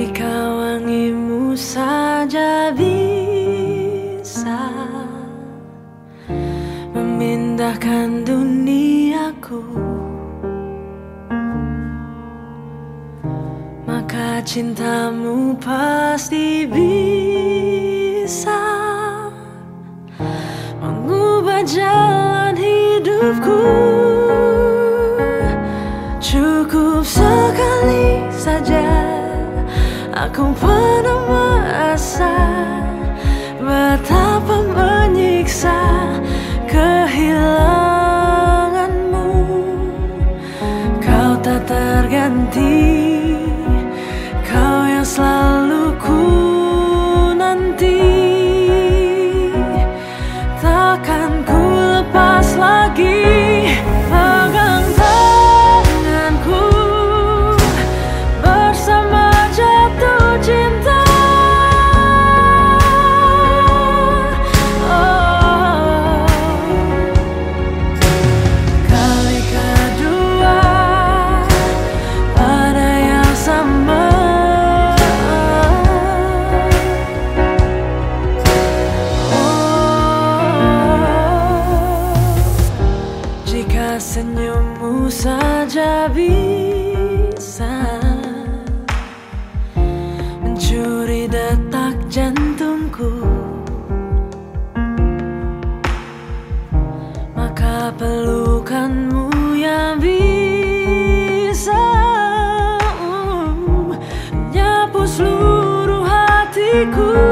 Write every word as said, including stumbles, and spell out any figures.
Jika wangimu saja bisa memindahkan duniaku, maka cintamu pasti bisa mengubah jalan hidupku. Cukup sekali saja aku pernah merasa betapa menyiksa kehilanganmu. Kau tak terganti, kau yang selalu ku nanti. Takkan ku lepas lagi pegang tanganku bersama jatuh cinta. Oh, kali kedua pada yang sama. Jika senyummu saja bisa mencuri detak jantungku, maka pelukanmu yang bisa uh, menyapu seluruh hatiku.